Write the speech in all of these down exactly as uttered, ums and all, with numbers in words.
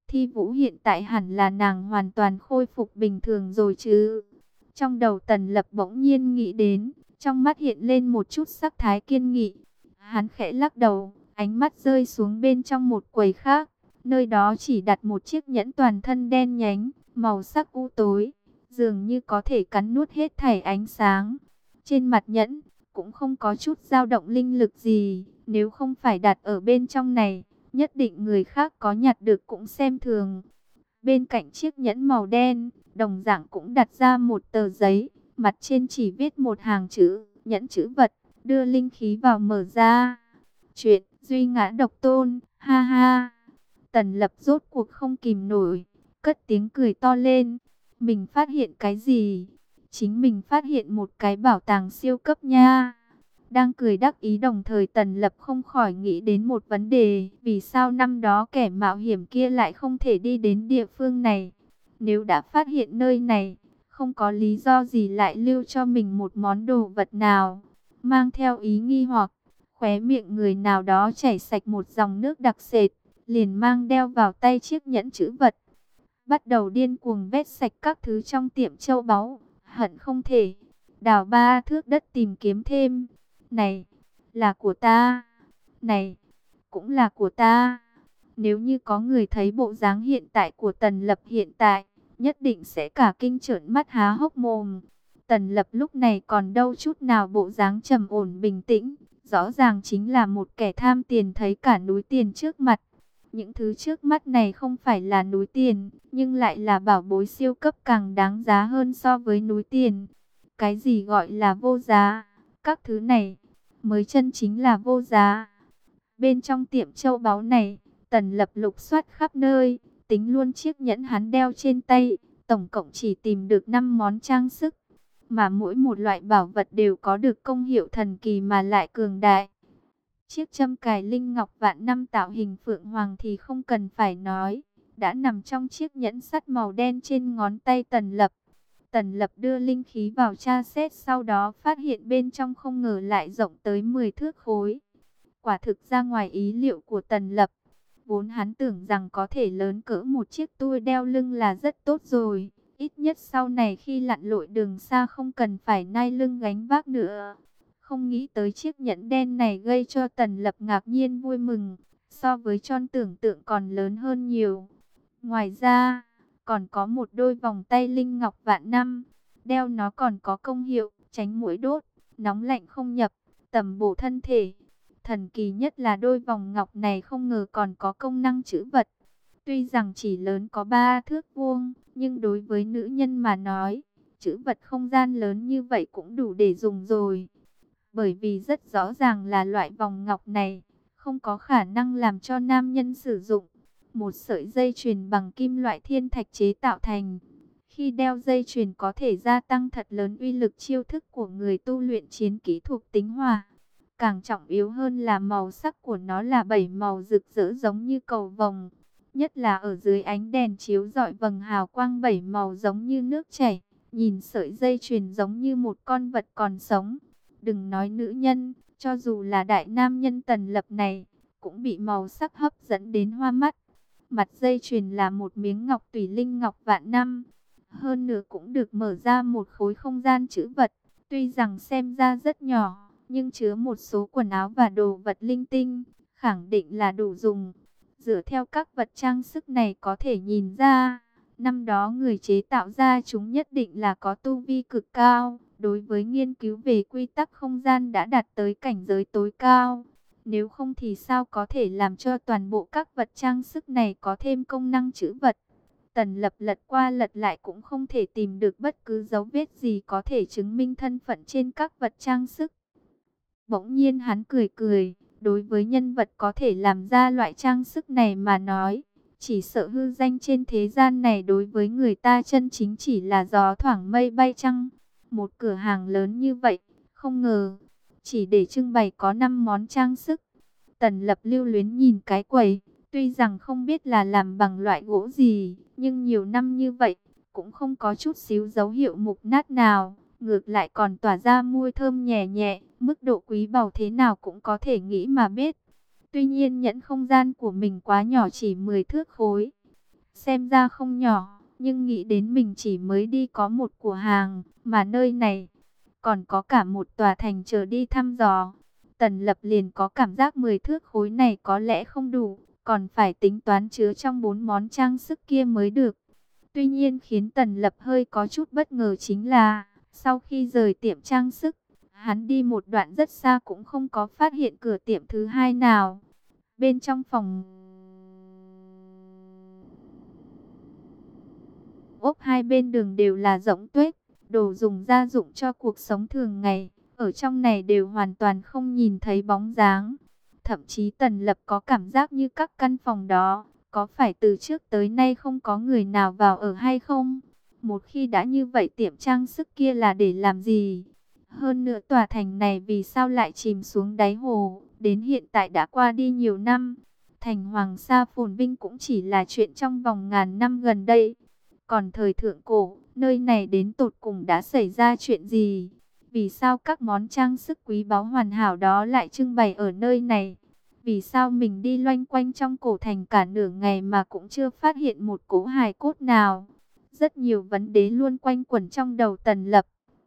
Thi Vũ hiện tại hẳn là nàng hoàn toàn khôi phục bình thường rồi chứ. Trong đầu Tần Lập bỗng nhiên nghĩ đến, trong mắt hiện lên một chút sắc thái kiên nghị. Hắn khẽ lắc đầu, ánh mắt rơi xuống bên trong một quầy khác. Nơi đó chỉ đặt một chiếc nhẫn toàn thân đen nhánh, màu sắc u tối, dường như có thể cắn nuốt hết thảy ánh sáng. Trên mặt nhẫn cũng không có chút dao động linh lực gì, nếu không phải đặt ở bên trong này, nhất định người khác có nhặt được cũng xem thường. Bên cạnh chiếc nhẫn màu đen, đồng dạng cũng đặt ra một tờ giấy, mặt trên chỉ viết một hàng chữ, nhẫn chữ vật, đưa linh khí vào mở ra. Chuyện duy ngã độc tôn, ha ha. Tần Lập rốt cuộc không kìm nổi, cất tiếng cười to lên. Mình phát hiện cái gì? Chính mình phát hiện một cái bảo tàng siêu cấp nha. Đang cười đắc ý đồng thời Tần Lập không khỏi nghĩ đến một vấn đề. Vì sao năm đó kẻ mạo hiểm kia lại không thể đi đến địa phương này? Nếu đã phát hiện nơi này, không có lý do gì lại lưu cho mình một món đồ vật nào. Mang theo ý nghi hoặc, khóe miệng người nào đó chảy sạch một dòng nước đặc sệt, liền mang đeo vào tay chiếc nhẫn chữ vật. Bắt đầu điên cuồng vét sạch các thứ trong tiệm châu báu, hận không thể đào ba thước đất tìm kiếm thêm. Này, là của ta. Này, cũng là của ta. Nếu như có người thấy bộ dáng hiện tại của Tần Lập hiện tại, nhất định sẽ cả kinh trợn mắt há hốc mồm. Tần Lập lúc này còn đâu chút nào bộ dáng trầm ổn bình tĩnh, rõ ràng chính là một kẻ tham tiền thấy cả núi tiền trước mặt. Những thứ trước mắt này không phải là núi tiền, nhưng lại là bảo bối siêu cấp càng đáng giá hơn so với núi tiền. Cái gì gọi là vô giá? Các thứ này mới chân chính là vô giá. Bên trong tiệm châu báu này, Tần Lập lục soát khắp nơi, tính luôn chiếc nhẫn hắn đeo trên tay, tổng cộng chỉ tìm được năm món trang sức, mà mỗi một loại bảo vật đều có được công hiệu thần kỳ mà lại cường đại. Chiếc châm cài linh ngọc vạn năm tạo hình phượng hoàng thì không cần phải nói, đã nằm trong chiếc nhẫn sắt màu đen trên ngón tay Tần Lập. Tần Lập đưa linh khí vào tra xét, sau đó phát hiện bên trong không ngờ lại rộng tới mười thước khối. Quả thực ra ngoài ý liệu của Tần Lập. Vốn hắn tưởng rằng có thể lớn cỡ một chiếc tua đeo lưng là rất tốt rồi. Ít nhất sau này khi lặn lội đường xa không cần phải nai lưng gánh vác nữa. Không nghĩ tới chiếc nhẫn đen này gây cho Tần Lập ngạc nhiên vui mừng. So với Tron tưởng tượng còn lớn hơn nhiều. Ngoài ra, còn có một đôi vòng tay linh ngọc vạn năm. Đeo nó còn có công hiệu tránh muỗi đốt, nóng lạnh không nhập, tầm bổ thân thể. Thần kỳ nhất là đôi vòng ngọc này không ngờ còn có công năng trữ vật. Tuy rằng chỉ lớn có ba thước vuông, nhưng đối với nữ nhân mà nói, trữ vật không gian lớn như vậy cũng đủ để dùng rồi. Bởi vì rất rõ ràng là loại vòng ngọc này không có khả năng làm cho nam nhân sử dụng. Một sợi dây chuyền bằng kim loại thiên thạch chế tạo thành. Khi đeo dây chuyền có thể gia tăng thật lớn uy lực chiêu thức của người tu luyện chiến kỹ thuộc tính hỏa. Càng trọng yếu hơn là màu sắc của nó là bảy màu rực rỡ giống như cầu vồng. Nhất là ở dưới ánh đèn chiếu rọi vầng hào quang bảy màu giống như nước chảy. Nhìn sợi dây chuyền giống như một con vật còn sống. Đừng nói nữ nhân, cho dù là đại nam nhân Tần Lập này, cũng bị màu sắc hấp dẫn đến hoa mắt. Mặt dây chuyền là một miếng ngọc tùy linh ngọc vạn năm. Hơn nữa cũng được mở ra một khối không gian trữ vật. Tuy rằng xem ra rất nhỏ, nhưng chứa một số quần áo và đồ vật linh tinh, khẳng định là đủ dùng. Dựa theo các vật trang sức này có thể nhìn ra, năm đó người chế tạo ra chúng nhất định là có tu vi cực cao. Đối với nghiên cứu về quy tắc không gian đã đạt tới cảnh giới tối cao. Nếu không thì sao có thể làm cho toàn bộ các vật trang sức này có thêm công năng trữ vật. Tần Lập lật qua lật lại cũng không thể tìm được bất cứ dấu vết gì có thể chứng minh thân phận trên các vật trang sức. Bỗng nhiên hắn cười cười, đối với nhân vật có thể làm ra loại trang sức này mà nói, chỉ sợ hư danh trên thế gian này đối với người ta chân chính chỉ là gió thoảng mây bay chăng. Một cửa hàng lớn như vậy, không ngờ, chỉ để trưng bày có năm món trang sức. Tần Lập lưu luyến nhìn cái quầy, tuy rằng không biết là làm bằng loại gỗ gì, nhưng nhiều năm như vậy, cũng không có chút xíu dấu hiệu mục nát nào. Ngược lại còn tỏa ra mùi thơm nhẹ nhẹ, mức độ quý báu thế nào cũng có thể nghĩ mà biết. Tuy nhiên nhẫn không gian của mình quá nhỏ chỉ mười thước khối. xem ra không nhỏ, nhưng nghĩ đến mình chỉ mới đi có một của hàng, mà nơi này còn có cả một tòa thành chờ đi thăm dò. Tần Lập liền có cảm giác mười thước khối này có lẽ không đủ, còn phải tính toán chứa trong bốn món trang sức kia mới được. Tuy nhiên khiến Tần Lập hơi có chút bất ngờ chính là, sau khi rời tiệm trang sức, hắn đi một đoạn rất xa cũng không có phát hiện cửa tiệm thứ hai nào. Bên trong phòng ốc hai bên đường đều là rỗng tuếch, đồ dùng gia dụng cho cuộc sống thường ngày, ở trong này đều hoàn toàn không nhìn thấy bóng dáng. Thậm chí Tần Lập có cảm giác như các căn phòng đó, có phải từ trước tới nay không có người nào vào ở hay không? Một khi đã như vậy tiệm trang sức kia là để làm gì? Hơn nữa tòa thành này vì sao lại chìm xuống đáy hồ, đến hiện tại đã qua đi nhiều năm. Thành Hoàng Sa phồn vinh cũng chỉ là chuyện trong vòng ngàn năm gần đây. Còn thời thượng cổ, nơi này đến tột cùng đã xảy ra chuyện gì? Vì sao các món trang sức quý báu hoàn hảo đó lại trưng bày ở nơi này? Vì sao mình đi loanh quanh trong cổ thành cả nửa ngày mà cũng chưa phát hiện một cỗ hài cốt nào? Rất nhiều vấn đề luôn quanh quẩn trong đầu Tần Lập.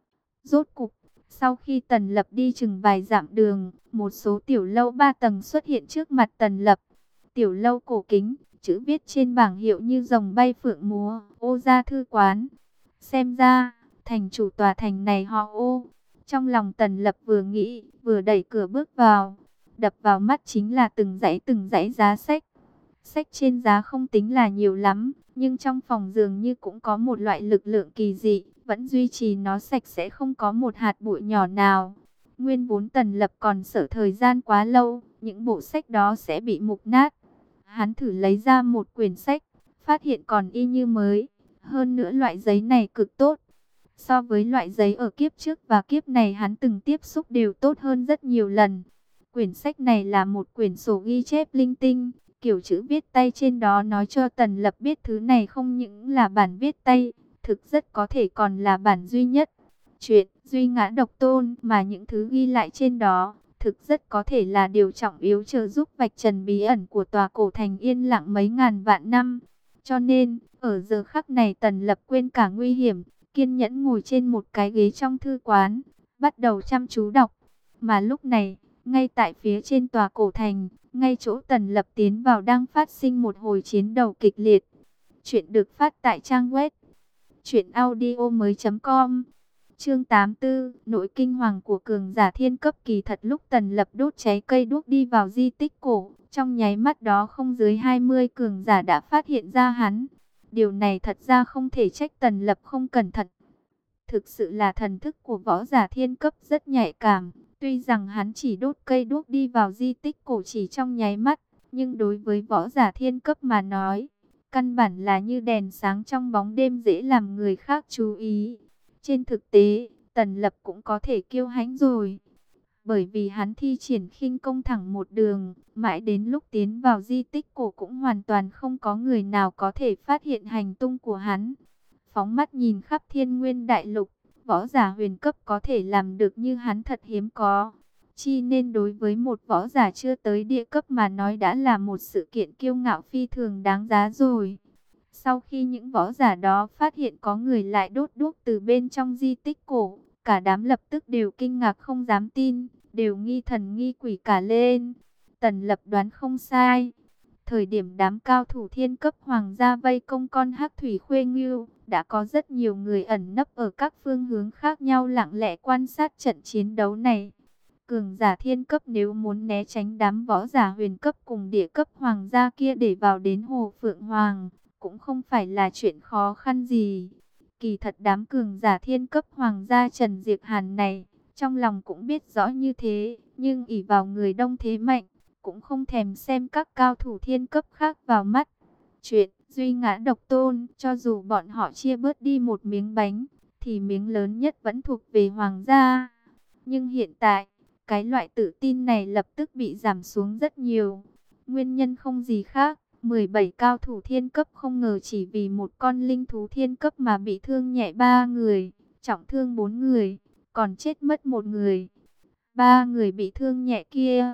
Rốt cục, sau khi Tần Lập đi chừng vài dặm đường, một số tiểu lâu ba tầng xuất hiện trước mặt Tần Lập. Tiểu lâu cổ kính, chữ viết trên bảng hiệu như rồng bay phượng múa, Ô Gia Thư Quán. Xem ra, thành chủ tòa thành này họ Ô. Trong lòng Tần Lập vừa nghĩ, vừa đẩy cửa bước vào. Đập vào mắt chính là từng dãy từng dãy giá sách. Sách trên giá không tính là nhiều lắm, nhưng trong phòng dường như cũng có một loại lực lượng kỳ dị, vẫn duy trì nó sạch sẽ không có một hạt bụi nhỏ nào. Nguyên vốn Tần Lập còn sợ thời gian quá lâu, những bộ sách đó sẽ bị mục nát. Hắn thử lấy ra một quyển sách, phát hiện còn y như mới. Hơn nữa loại giấy này cực tốt. So với loại giấy ở kiếp trước và kiếp này hắn từng tiếp xúc đều tốt hơn rất nhiều lần. Quyển sách này là một quyển sổ ghi chép linh tinh. Kiểu chữ viết tay trên đó nói cho Tần Lập biết thứ này không những là bản viết tay, thực rất có thể còn là bản duy nhất. Chuyện duy ngã độc tôn mà những thứ ghi lại trên đó, thực rất có thể là điều trọng yếu trợ giúp vạch trần bí ẩn của tòa cổ thành yên lặng mấy ngàn vạn năm. Cho nên, ở giờ khắc này Tần Lập quên cả nguy hiểm, kiên nhẫn ngồi trên một cái ghế trong thư quán, bắt đầu chăm chú đọc. Mà lúc này, ngay tại phía trên tòa cổ thành, ngay chỗ Tần Lập tiến vào đang phát sinh một hồi chiến đấu kịch liệt. Chuyện được phát tại trang web truyện audio mới chấm com. Chương tám mươi tư, nội kinh hoàng của cường giả thiên cấp. Kỳ thật lúc Tần Lập đốt cháy cây đuốc đi vào di tích cổ, trong nháy mắt đó không dưới hai mươi cường giả đã phát hiện ra hắn. Điều này thật ra không thể trách Tần Lập không cẩn thận. Thực sự là thần thức của võ giả thiên cấp rất nhạy cảm. Tuy rằng hắn chỉ đốt cây đuốc đi vào di tích cổ chỉ trong nháy mắt, nhưng đối với võ giả thiên cấp mà nói, căn bản là như đèn sáng trong bóng đêm dễ làm người khác chú ý. Trên thực tế, Tần Lập cũng có thể kiêu hãnh rồi. Bởi vì hắn thi triển khinh công thẳng một đường, mãi đến lúc tiến vào di tích cổ cũng hoàn toàn không có người nào có thể phát hiện hành tung của hắn. Phóng mắt nhìn khắp thiên nguyên đại lục, võ giả huyền cấp có thể làm được như hắn thật hiếm có. Chi nên đối với một võ giả chưa tới địa cấp mà nói đã là một sự kiện kiêu ngạo phi thường đáng giá rồi. Sau khi những võ giả đó phát hiện có người lại đốt đuốc từ bên trong di tích cổ, cả đám lập tức đều kinh ngạc không dám tin, đều nghi thần nghi quỷ cả lên. Tần Lập đoán không sai. Thời điểm đám cao thủ thiên cấp hoàng gia vây công con hắc thủy khuê ngưu, đã có rất nhiều người ẩn nấp ở các phương hướng khác nhau lặng lẽ quan sát trận chiến đấu này. Cường giả thiên cấp nếu muốn né tránh đám võ giả huyền cấp cùng địa cấp hoàng gia kia để vào đến Hồ Phượng Hoàng, cũng không phải là chuyện khó khăn gì. Kỳ thật đám cường giả thiên cấp hoàng gia Trần Diệp Hàn này, trong lòng cũng biết rõ như thế, nhưng ỷ vào người đông thế mạnh, cũng không thèm xem các cao thủ thiên cấp khác vào mắt. Chuyện duy ngã độc tôn, cho dù bọn họ chia bớt đi một miếng bánh, thì miếng lớn nhất vẫn thuộc về hoàng gia. Nhưng hiện tại, cái loại tự tin này lập tức bị giảm xuống rất nhiều. Nguyên nhân không gì khác, mười bảy cao thủ thiên cấp không ngờ chỉ vì một con linh thú thiên cấp mà bị thương nhẹ ba người, trọng thương bốn người, còn chết mất một người. Ba người bị thương nhẹ kia,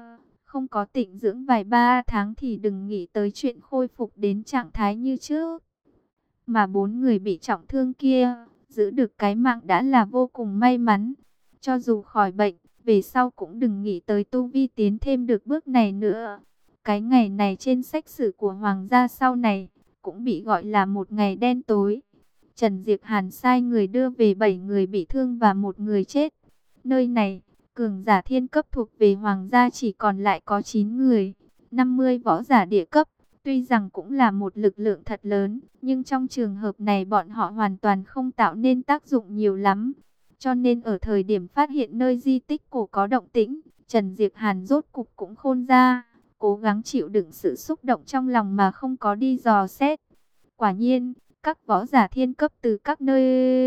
Không có tịnh dưỡng vài ba tháng thì đừng nghĩ tới chuyện khôi phục đến trạng thái như trước. Mà bốn người bị trọng thương kia, giữ được cái mạng đã là vô cùng may mắn. Cho dù khỏi bệnh, về sau cũng đừng nghĩ tới tu vi tiến thêm được bước này nữa. Cái ngày này trên sách sử của Hoàng gia sau này, cũng bị gọi là một ngày đen tối. Trần Diệp Hàn sai người đưa về bảy người bị thương và một người chết. Nơi này, cường giả thiên cấp thuộc về Hoàng gia chỉ còn lại có chín người, năm mươi võ giả địa cấp. Tuy rằng cũng là một lực lượng thật lớn, nhưng trong trường hợp này bọn họ hoàn toàn không tạo nên tác dụng nhiều lắm. Cho nên ở thời điểm phát hiện nơi di tích cổ có động tĩnh, Trần Diệp Hàn rốt cục cũng khôn ra, cố gắng chịu đựng sự xúc động trong lòng mà không có đi dò xét. Quả nhiên, các võ giả thiên cấp từ các nơi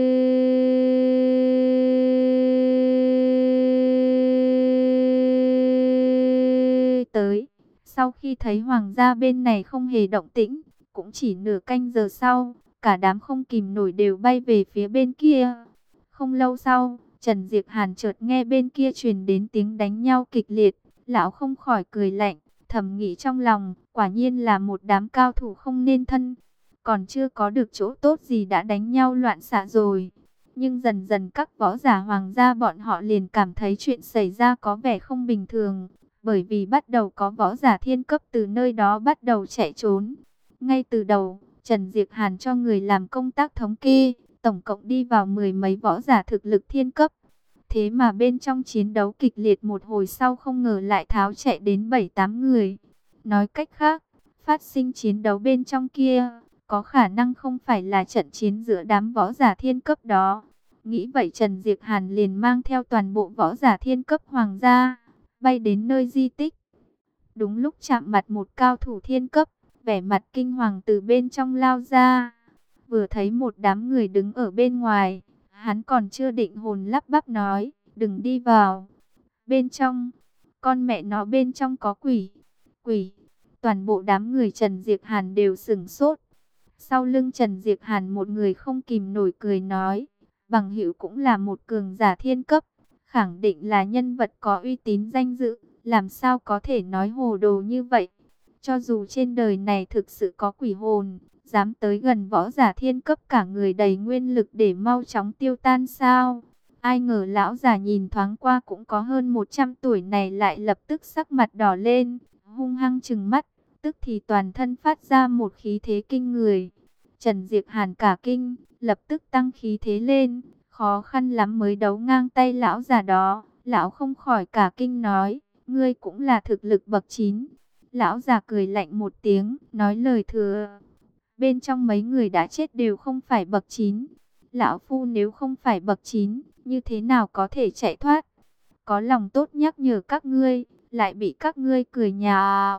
tới. Sau khi thấy Hoàng gia bên này không hề động tĩnh, cũng chỉ nửa canh giờ sau, cả đám không kìm nổi đều bay về phía bên kia. Không lâu sau, Trần Diệp Hàn chợt nghe bên kia truyền đến tiếng đánh nhau kịch liệt. Lão không khỏi cười lạnh, thầm nghĩ trong lòng, quả nhiên là một đám cao thủ không nên thân. Còn chưa có được chỗ tốt gì đã đánh nhau loạn xạ rồi. Nhưng dần dần các võ giả Hoàng gia bọn họ liền cảm thấy chuyện xảy ra có vẻ không bình thường. Bởi vì bắt đầu có võ giả thiên cấp từ nơi đó bắt đầu chạy trốn. Ngay từ đầu, Trần Diệp Hàn cho người làm công tác thống kê, tổng cộng đi vào mười mấy võ giả thực lực thiên cấp. Thế mà bên trong chiến đấu kịch liệt một hồi sau không ngờ lại tháo chạy đến bảy tám người. Nói cách khác, phát sinh chiến đấu bên trong kia, có khả năng không phải là trận chiến giữa đám võ giả thiên cấp đó. Nghĩ vậy Trần Diệp Hàn liền mang theo toàn bộ võ giả thiên cấp Hoàng gia, bay đến nơi di tích. Đúng lúc chạm mặt một cao thủ thiên cấp, vẻ mặt kinh hoàng từ bên trong lao ra. Vừa thấy một đám người đứng ở bên ngoài, hắn còn chưa định hồn lắp bắp nói, đừng đi vào. Bên trong, con mẹ nó bên trong có quỷ, quỷ. Toàn bộ đám người Trần Diệp Hàn đều sửng sốt. Sau lưng Trần Diệp Hàn một người không kìm nổi cười nói, bằng hữu cũng là một cường giả thiên cấp, khẳng định là nhân vật có uy tín danh dự, làm sao có thể nói hồ đồ như vậy. Cho dù trên đời này thực sự có quỷ hồn, dám tới gần võ giả thiên cấp cả người đầy nguyên lực để mau chóng tiêu tan sao? Ai ngờ lão già nhìn thoáng qua cũng có hơn một trăm tuổi này lại lập tức sắc mặt đỏ lên, hung hăng trừng mắt, tức thì toàn thân phát ra một khí thế kinh người. Trần Diệp Hàn cả kinh, lập tức tăng khí thế lên, khó khăn lắm mới đấu ngang tay lão già đó. Lão không khỏi cả kinh nói, ngươi cũng là thực lực bậc chín. Lão già cười lạnh một tiếng, nói lời thừa. Bên trong mấy người đã chết đều không phải bậc chín. Lão phu nếu không phải bậc chín, như thế nào có thể chạy thoát? Có lòng tốt nhắc nhở các ngươi, lại bị các ngươi cười nhạo.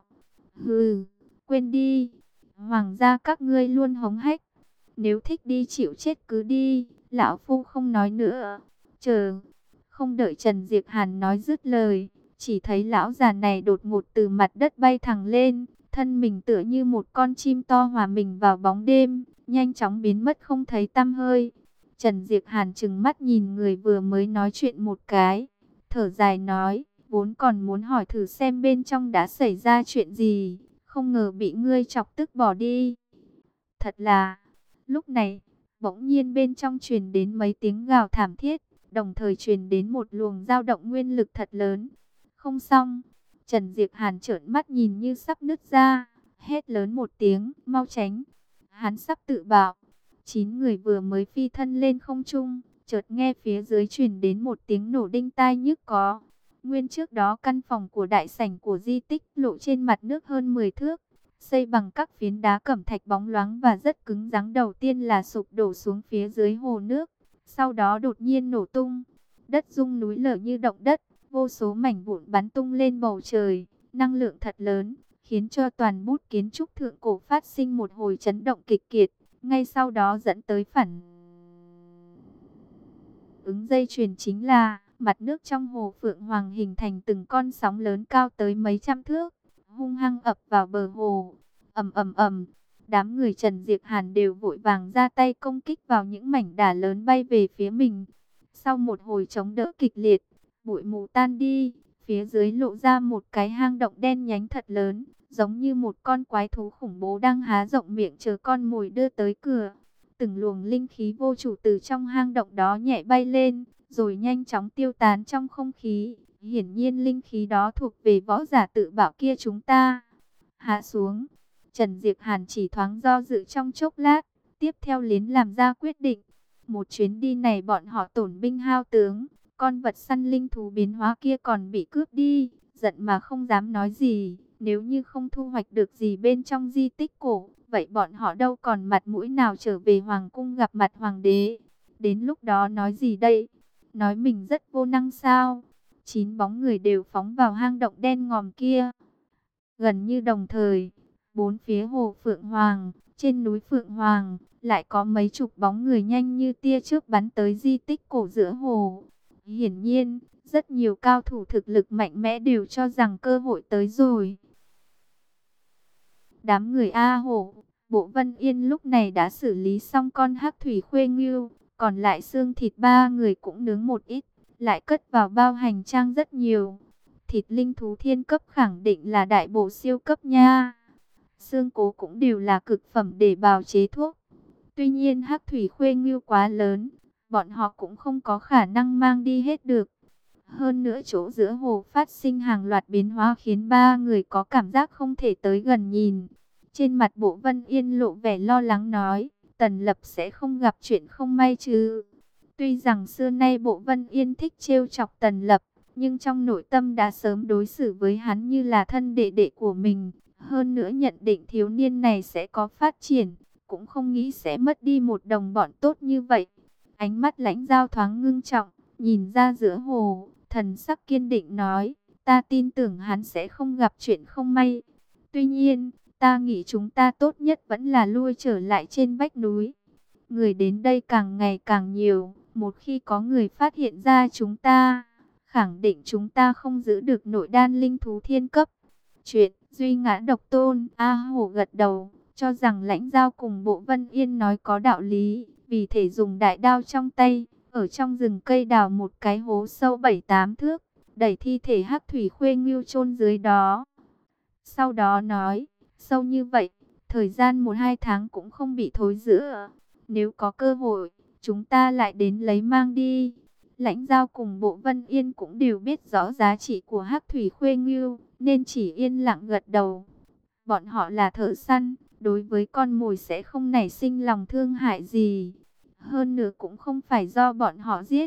Hừ, quên đi. Hoàng gia các ngươi luôn hống hách. Nếu thích đi chịu chết cứ đi, lão phu không nói nữa. Chờ, không đợi Trần Diệp Hàn nói dứt lời, chỉ thấy lão già này đột ngột từ mặt đất bay thẳng lên, thân mình tựa như một con chim to hòa mình vào bóng đêm, nhanh chóng biến mất không thấy tăm hơi. Trần Diệp Hàn trừng mắt nhìn người vừa mới nói chuyện một cái, thở dài nói, vốn còn muốn hỏi thử xem bên trong đã xảy ra chuyện gì, không ngờ bị ngươi chọc tức bỏ đi. Thật là, lúc này, bỗng nhiên bên trong truyền đến mấy tiếng gào thảm thiết, đồng thời truyền đến một luồng dao động nguyên lực thật lớn. Không xong, Trần Diệp Hàn trợn mắt nhìn như sắp nứt ra, hét lớn một tiếng, mau tránh. Hắn sắp tự bạo. Chín người vừa mới phi thân lên không trung, chợt nghe phía dưới truyền đến một tiếng nổ đinh tai nhức có. Nguyên trước đó căn phòng của đại sảnh của di tích lộ trên mặt nước hơn mười thước, xây bằng các phiến đá cẩm thạch bóng loáng và rất cứng rắn, đầu tiên là sụp đổ xuống phía dưới hồ nước, sau đó đột nhiên nổ tung. Đất rung núi lở như động đất, vô số mảnh vụn bắn tung lên bầu trời, năng lượng thật lớn, khiến cho toàn bút kiến trúc thượng cổ phát sinh một hồi chấn động kịch liệt, ngay sau đó dẫn tới phản ứng dây chuyền chính là mặt nước trong hồ Phượng Hoàng hình thành từng con sóng lớn cao tới mấy trăm thước, hung hăng ập vào bờ hồ. Ầm ầm ầm, đám người Trần Diệp Hàn đều vội vàng ra tay công kích vào những mảnh đá lớn bay về phía mình. Sau một hồi chống đỡ kịch liệt, bụi mù tan đi, Phía dưới lộ ra một cái hang động đen nhánh thật lớn, giống như một con quái thú khủng bố đang há rộng miệng chờ con mồi đưa tới cửa. Từng luồng linh khí vô chủ từ trong hang động đó nhẹ bay lên, rồi nhanh chóng tiêu tán trong không khí. Hiển nhiên linh khí đó thuộc về võ giả tự bảo kia chúng ta. Hạ xuống, Trần Diệp Hàn chỉ thoáng do dự trong chốc lát, tiếp theo liền làm ra quyết định. Một chuyến đi này bọn họ tổn binh hao tướng, con vật săn linh thú biến hóa kia còn bị cướp đi, giận mà không dám nói gì. Nếu như không thu hoạch được gì bên trong di tích cổ, vậy bọn họ đâu còn mặt mũi nào trở về hoàng cung gặp mặt hoàng đế. Đến lúc đó nói gì đây? Nói mình rất vô năng sao? Chín bóng người đều phóng vào hang động đen ngòm kia. Gần như đồng thời, bốn phía hồ Phượng Hoàng, trên núi Phượng Hoàng, lại có mấy chục bóng người nhanh như tia chớp bắn tới di tích cổ giữa hồ. Hiển nhiên, rất nhiều cao thủ thực lực mạnh mẽ đều cho rằng cơ hội tới rồi. Đám người A Hổ, Bộ Vân Yên lúc này đã xử lý xong con hắc thủy khuê ngưu, còn lại xương thịt ba người cũng nướng một ít, lại cất vào bao hành trang rất nhiều. Thịt linh thú thiên cấp khẳng định là đại bổ siêu cấp nha. Xương cố cũng đều là cực phẩm để bào chế thuốc. Tuy nhiên hắc thủy khuê ngưu quá lớn, bọn họ cũng không có khả năng mang đi hết được. Hơn nữa chỗ giữa hồ phát sinh hàng loạt biến hóa khiến ba người có cảm giác không thể tới gần nhìn. Trên mặt Bộ Vân Yên lộ vẻ lo lắng nói, Tần Lập sẽ không gặp chuyện không may chứ. Tuy rằng xưa nay Bộ Vân Yên thích trêu chọc Tần Lập, nhưng trong nội tâm đã sớm đối xử với hắn như là thân đệ đệ của mình. Hơn nữa nhận định thiếu niên này sẽ có phát triển, cũng không nghĩ sẽ mất đi một đồng bọn tốt như vậy. Ánh mắt Lãnh Dao thoáng ngưng trọng, nhìn ra giữa hồ, thần sắc kiên định nói, ta tin tưởng hắn sẽ không gặp chuyện không may. Tuy nhiên, ta nghĩ chúng ta tốt nhất vẫn là lui trở lại trên vách núi. Người đến đây càng ngày càng nhiều, một khi có người phát hiện ra chúng ta, khẳng định chúng ta không giữ được nội đan linh thú thiên cấp. Chuyện duy ngã độc tôn. A Hổ gật đầu, cho rằng Lãnh Dao cùng Bộ Vân Yên nói có đạo lý, vì thể dùng đại đao trong tay, ở trong rừng cây đào một cái hố sâu bảy tám thước, đẩy thi thể hắc thủy khuê ngưu chôn dưới đó. Sau đó nói, sâu như vậy, thời gian một hai tháng cũng không bị thối rữa. Nếu có cơ hội, chúng ta lại đến lấy mang đi. Lãnh Dao cùng Bộ Vân Yên cũng đều biết rõ giá trị của hắc thủy khuê ngưu, nên chỉ yên lặng gật đầu. Bọn họ là thợ săn, đối với con mồi sẽ không nảy sinh lòng thương hại gì. Hơn nữa cũng không phải do bọn họ giết.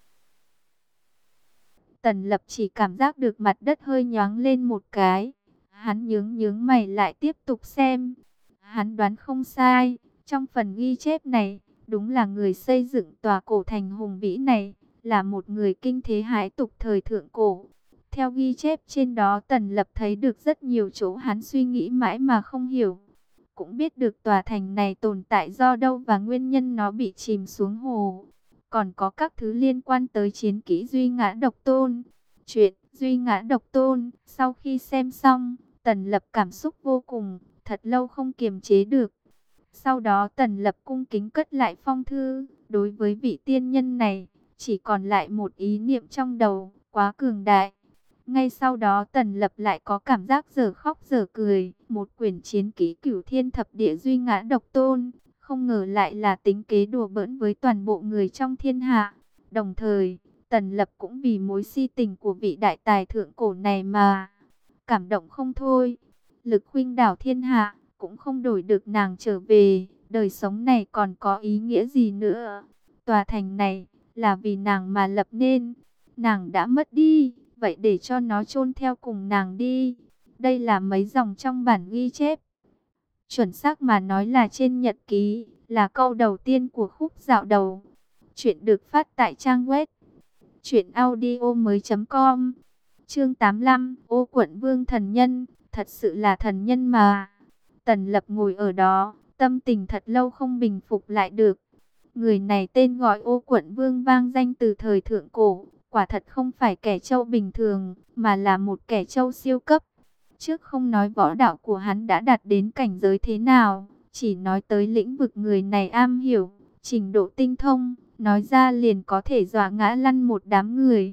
Tần Lập chỉ cảm giác được mặt đất hơi nhoáng lên một cái. Hắn nhướng nhướng mày lại tiếp tục xem. Hắn đoán không sai, trong phần ghi chép này, đúng là người xây dựng tòa cổ thành hùng vĩ này, là một người kinh thế hãi tục thời thượng cổ. Theo ghi chép trên đó, Tần Lập thấy được rất nhiều chỗ hắn suy nghĩ mãi mà không hiểu. Cũng biết được tòa thành này tồn tại do đâu và nguyên nhân nó bị chìm xuống hồ. Còn có các thứ liên quan tới chiến kỹ duy ngã độc tôn. Chuyện duy ngã độc tôn, sau khi xem xong, Tần Lập cảm xúc vô cùng, thật lâu không kiềm chế được. Sau đó Tần Lập cung kính cất lại phong thư. Đối với vị tiên nhân này, chỉ còn lại một ý niệm trong đầu, quá cường đại. Ngay sau đó Tần Lập lại có cảm giác dở khóc dở cười. Một quyển chiến ký cửu thiên thập địa duy ngã độc tôn, không ngờ lại là tính kế đùa bỡn với toàn bộ người trong thiên hạ. Đồng thời, Tần Lập cũng vì mối si tình của vị đại tài thượng cổ này mà cảm động không thôi. Lực khuynh đảo thiên hạ, cũng không đổi được nàng trở về. Đời sống này còn có ý nghĩa gì nữa? Tòa thành này là vì nàng mà lập nên. Nàng đã mất đi, vậy để cho nó chôn theo cùng nàng đi. Đây là mấy dòng trong bản ghi chép. Chuẩn xác mà nói là trên nhật ký, là câu đầu tiên của khúc dạo đầu. Chuyện được phát tại trang web truyện audio mới chấm com. Chương tám mươi lăm, Ô Quận Vương thần nhân, thật sự là thần nhân mà. Tần Lập ngồi ở đó, tâm tình thật lâu không bình phục lại được. Người này tên gọi Ô Quận Vương vang danh từ thời thượng cổ, quả thật không phải kẻ trâu bình thường, mà là một kẻ trâu siêu cấp. Trước không nói võ đạo của hắn đã đạt đến cảnh giới thế nào, chỉ nói tới lĩnh vực người này am hiểu, trình độ tinh thông, nói ra liền có thể dọa ngã lăn một đám người.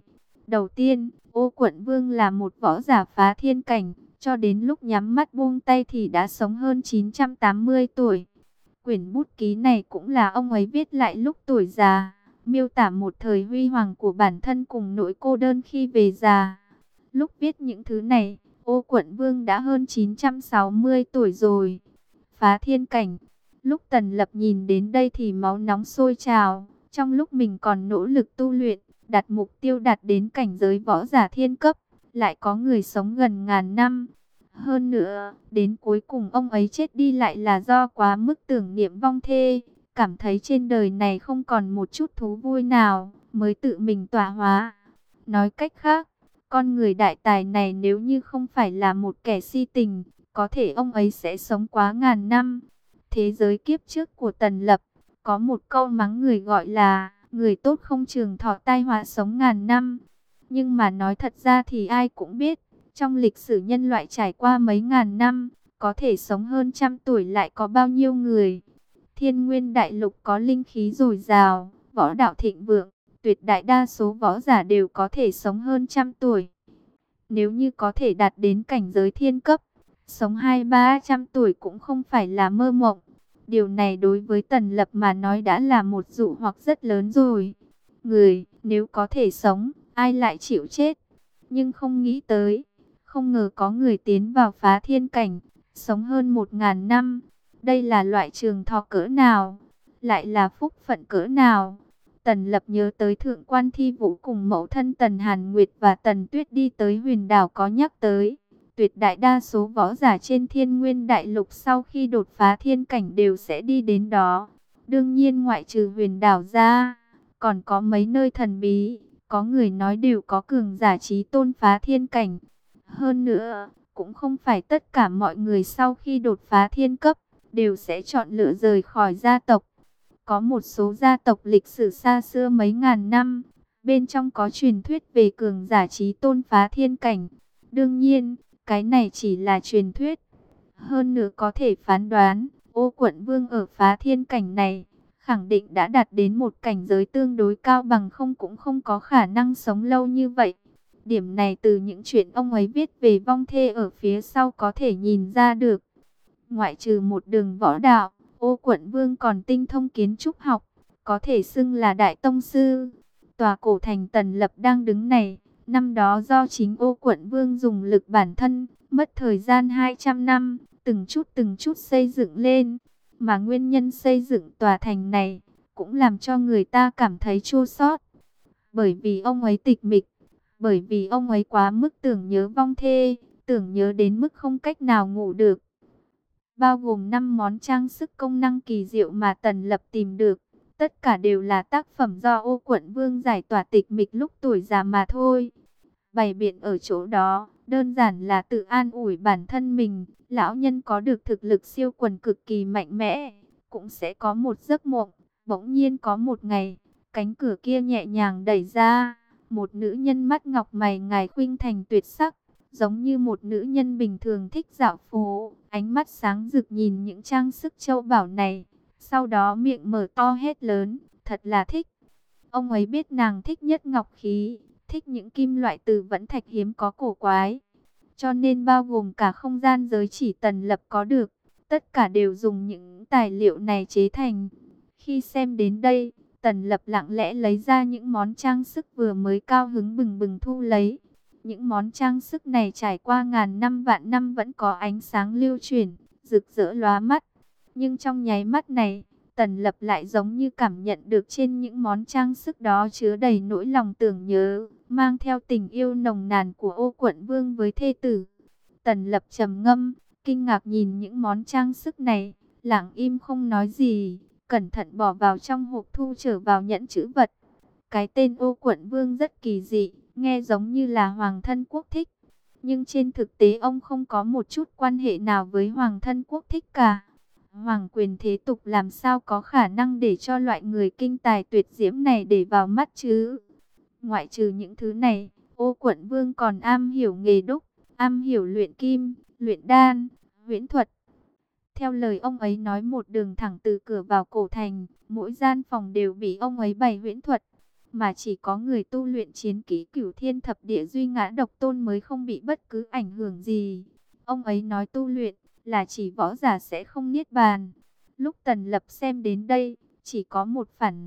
Đầu tiên, Ô Quận Vương là một võ giả phá thiên cảnh, cho đến lúc nhắm mắt buông tay thì đã sống hơn chín trăm tám mươi tuổi. Quyển bút ký này cũng là ông ấy viết lại lúc tuổi già, miêu tả một thời huy hoàng của bản thân cùng nỗi cô đơn khi về già. Lúc viết những thứ này, Ô Quận Vương đã hơn chín trăm sáu mươi tuổi rồi. Phá thiên cảnh. Lúc Tần Lập nhìn đến đây thì máu nóng sôi trào. Trong lúc mình còn nỗ lực tu luyện, đặt mục tiêu đạt đến cảnh giới võ giả thiên cấp, lại có người sống gần ngàn năm. Hơn nữa, đến cuối cùng ông ấy chết đi lại là do quá mức tưởng niệm vong thê, cảm thấy trên đời này không còn một chút thú vui nào, mới tự mình tọa hóa. Nói cách khác, con người đại tài này nếu như không phải là một kẻ si tình, có thể ông ấy sẽ sống quá ngàn năm. Thế giới kiếp trước của Tần Lập, có một câu mắng người gọi là người tốt không trường thọ tai họa sống ngàn năm. Nhưng mà nói thật ra thì ai cũng biết, trong lịch sử nhân loại trải qua mấy ngàn năm, có thể sống hơn trăm tuổi lại có bao nhiêu người. Thiên Nguyên Đại Lục có linh khí dồi dào, võ đạo thịnh vượng, tuyệt đại đa số võ giả đều có thể sống hơn trăm tuổi. Nếu như có thể đạt đến cảnh giới thiên cấp, sống hai ba trăm tuổi cũng không phải là mơ mộng. Điều này đối với Tần Lập mà nói đã là một dụ hoặc rất lớn rồi. Người, nếu có thể sống, ai lại chịu chết? Nhưng không nghĩ tới, không ngờ có người tiến vào phá thiên cảnh, sống hơn một ngàn năm. Đây là loại trường thọ cỡ nào? Lại là phúc phận cỡ nào? Tần Lập nhớ tới Thượng Quan Thi Vũ cùng mẫu thân Tần Hàn Nguyệt và Tần Tuyết đi tới Huyền Đảo có nhắc tới. Tuyệt đại đa số võ giả trên Thiên Nguyên Đại Lục sau khi đột phá thiên cảnh đều sẽ đi đến đó. Đương nhiên ngoại trừ Huyền Đảo ra, còn có mấy nơi thần bí, có người nói đều có cường giả chí tôn phá thiên cảnh. Hơn nữa, cũng không phải tất cả mọi người sau khi đột phá thiên cấp, đều sẽ chọn lựa rời khỏi gia tộc. Có một số gia tộc lịch sử xa xưa mấy ngàn năm, bên trong có truyền thuyết về cường giả chí tôn phá thiên cảnh. Đương nhiên, cái này chỉ là truyền thuyết. Hơn nữa có thể phán đoán, Ô Quận Vương ở phá thiên cảnh này, khẳng định đã đạt đến một cảnh giới tương đối cao, bằng không cũng không có khả năng sống lâu như vậy. Điểm này từ những chuyện ông ấy viết về vong thê ở phía sau có thể nhìn ra được. Ngoại trừ một đường võ đạo, Ô Quận Vương còn tinh thông kiến trúc học, có thể xưng là đại tông sư. Tòa cổ thành Tần Lập đang đứng này, năm đó do chính Ô Quận Vương dùng lực bản thân, mất thời gian hai trăm năm, từng chút từng chút xây dựng lên. Mà nguyên nhân xây dựng tòa thành này, cũng làm cho người ta cảm thấy chua xót. Bởi vì ông ấy tịch mịch, bởi vì ông ấy quá mức tưởng nhớ vong thê, tưởng nhớ đến mức không cách nào ngủ được. Bao gồm năm món trang sức công năng kỳ diệu mà Tần Lập tìm được. Tất cả đều là tác phẩm do Ô Quận Vương giải tỏa tịch mịch lúc tuổi già mà thôi. Bày biện ở chỗ đó, đơn giản là tự an ủi bản thân mình. Lão nhân có được thực lực siêu quần cực kỳ mạnh mẽ, cũng sẽ có một giấc mộng. Bỗng nhiên có một ngày, cánh cửa kia nhẹ nhàng đẩy ra. Một nữ nhân mắt ngọc mày ngài khuynh thành tuyệt sắc, giống như một nữ nhân bình thường thích dạo phố. Ánh mắt sáng rực nhìn những trang sức châu bảo này. Sau đó miệng mở to hét lớn, thật là thích. Ông ấy biết nàng thích nhất ngọc khí, thích những kim loại từ vẫn thạch hiếm có cổ quái. Cho nên bao gồm cả không gian giới chỉ Tần Lập có được, tất cả đều dùng những tài liệu này chế thành. Khi xem đến đây, Tần Lập lặng lẽ lấy ra những món trang sức vừa mới cao hứng bừng bừng thu lấy. Những món trang sức này trải qua ngàn năm vạn năm vẫn có ánh sáng lưu chuyển, rực rỡ lóa mắt. Nhưng trong nháy mắt này, Tần Lập lại giống như cảm nhận được trên những món trang sức đó chứa đầy nỗi lòng tưởng nhớ, mang theo tình yêu nồng nàn của Ô Quận Vương với thê tử. Tần Lập trầm ngâm, kinh ngạc nhìn những món trang sức này, lặng im không nói gì, cẩn thận bỏ vào trong hộp thu trở vào nhẫn trữ vật. Cái tên Ô Quận Vương rất kỳ dị, nghe giống như là hoàng thân quốc thích. Nhưng trên thực tế ông không có một chút quan hệ nào với hoàng thân quốc thích cả. Hoàng quyền thế tục làm sao có khả năng để cho loại người kinh tài tuyệt diễm này để vào mắt chứ? Ngoại trừ những thứ này, Ô Quận Vương còn am hiểu nghề đúc, am hiểu luyện kim, luyện đan, huyễn thuật. Theo lời ông ấy nói, một đường thẳng từ cửa vào cổ thành, mỗi gian phòng đều bị ông ấy bày huyễn thuật. mà chỉ có người tu luyện chiến kỹ Cửu Thiên Thập Địa Duy Ngã Độc Tôn mới không bị bất cứ ảnh hưởng gì. Ông ấy nói tu luyện là chỉ võ giả sẽ không niết bàn. Lúc Tần Lập xem đến đây, chỉ có một phản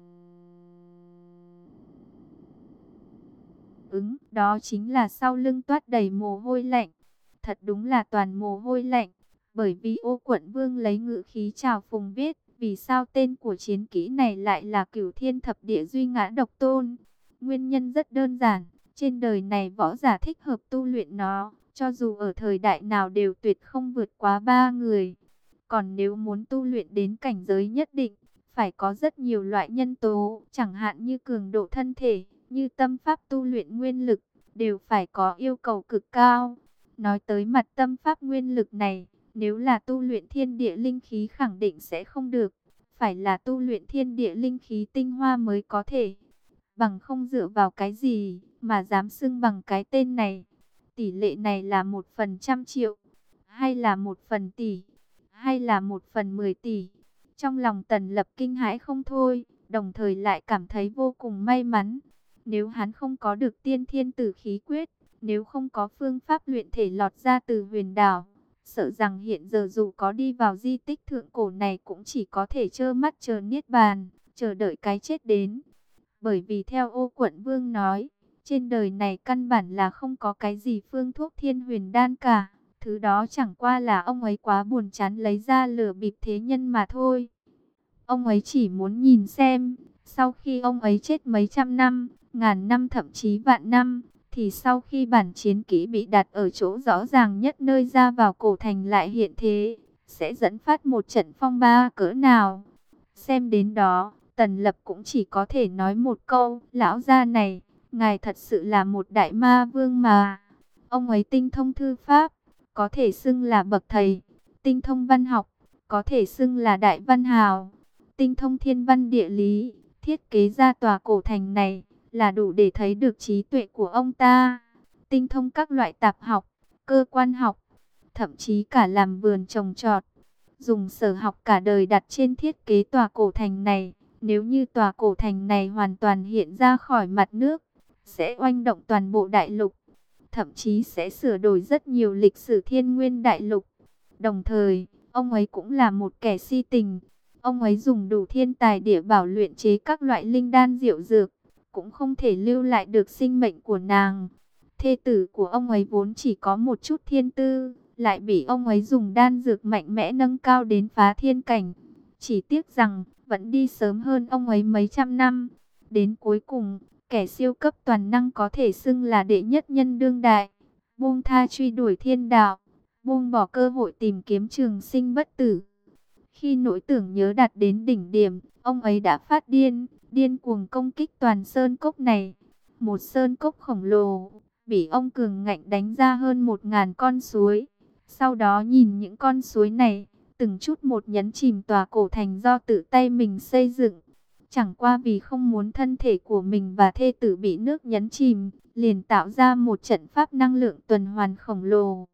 ứng, đó chính là sau lưng toát đầy mồ hôi lạnh. Thật đúng là toàn mồ hôi lạnh, bởi vì Ô Quận Vương lấy ngữ khí chào phúng viết, vì sao tên của chiến kỹ này lại là Cửu Thiên Thập Địa Duy Ngã Độc Tôn? Nguyên nhân rất đơn giản, trên đời này võ giả thích hợp tu luyện nó, cho dù ở thời đại nào đều tuyệt không vượt quá ba người. Còn nếu muốn tu luyện đến cảnh giới nhất định, phải có rất nhiều loại nhân tố, chẳng hạn như cường độ thân thể, như tâm pháp tu luyện nguyên lực, đều phải có yêu cầu cực cao. Nói tới mặt tâm pháp nguyên lực này, nếu là tu luyện thiên địa linh khí khẳng định sẽ không được, phải là tu luyện thiên địa linh khí tinh hoa mới có thể. Bằng không dựa vào cái gì mà dám xưng bằng cái tên này? Tỷ lệ này là một phần trăm triệu, hay là một phần tỷ, hay là một phần mười tỷ? Trong lòng Tần Lập kinh hãi không thôi, đồng thời lại cảm thấy vô cùng may mắn. Nếu hắn không có được tiên thiên tử khí quyết, nếu không có phương pháp luyện thể lọt ra từ huyền đảo, sợ rằng hiện giờ dù có đi vào di tích thượng cổ này cũng chỉ có thể trơ mắt chờ niết bàn, chờ đợi cái chết đến. Bởi vì theo Ô Quận Vương nói, trên đời này căn bản là không có cái gì phương thuốc thiên huyền đan cả. Thứ đó chẳng qua là ông ấy quá buồn chán lấy ra lừa bịp thế nhân mà thôi. Ông ấy chỉ muốn nhìn xem, sau khi ông ấy chết mấy trăm năm, ngàn năm thậm chí vạn năm, thì sau khi bản chiến kỹ bị đặt ở chỗ rõ ràng nhất nơi ra vào cổ thành lại hiện thế, sẽ dẫn phát một trận phong ba cỡ nào. Xem đến đó, Tần Lập cũng chỉ có thể nói một câu, lão gia này, ngài thật sự là một đại ma vương mà. Ông ấy tinh thông thư pháp, có thể xưng là bậc thầy, tinh thông văn học, có thể xưng là đại văn hào, tinh thông thiên văn địa lý, thiết kế ra tòa cổ thành này là đủ để thấy được trí tuệ của ông ta. Tinh thông các loại tạp học, cơ quan học, thậm chí cả làm vườn trồng trọt, dùng sở học cả đời đặt trên thiết kế tòa cổ thành này. Nếu như tòa cổ thành này hoàn toàn hiện ra khỏi mặt nước, sẽ oanh động toàn bộ đại lục, thậm chí sẽ sửa đổi rất nhiều lịch sử thiên nguyên đại lục. Đồng thời, ông ấy cũng là một kẻ si tình. Ông ấy dùng đủ thiên tài địa bảo luyện chế các loại linh đan diệu dược, cũng không thể lưu lại được sinh mệnh của nàng. Thê tử của ông ấy vốn chỉ có một chút thiên tư, lại bị ông ấy dùng đan dược mạnh mẽ nâng cao đến phá thiên cảnh. Chỉ tiếc rằng, vẫn đi sớm hơn ông ấy mấy trăm năm. Đến cuối cùng, kẻ siêu cấp toàn năng có thể xưng là đệ nhất nhân đương đại, buông tha truy đuổi thiên đạo, buông bỏ cơ hội tìm kiếm trường sinh bất tử. Khi nỗi tưởng nhớ đạt đến đỉnh điểm, ông ấy đã phát điên, điên cuồng công kích toàn sơn cốc này. Một sơn cốc khổng lồ, bị ông cường ngạnh đánh ra hơn một ngàn con suối. Sau đó nhìn những con suối này, từng chút một nhấn chìm tòa cổ thành do tự tay mình xây dựng. Chẳng qua vì không muốn thân thể của mình và thê tử bị nước nhấn chìm, liền tạo ra một trận pháp năng lượng tuần hoàn khổng lồ.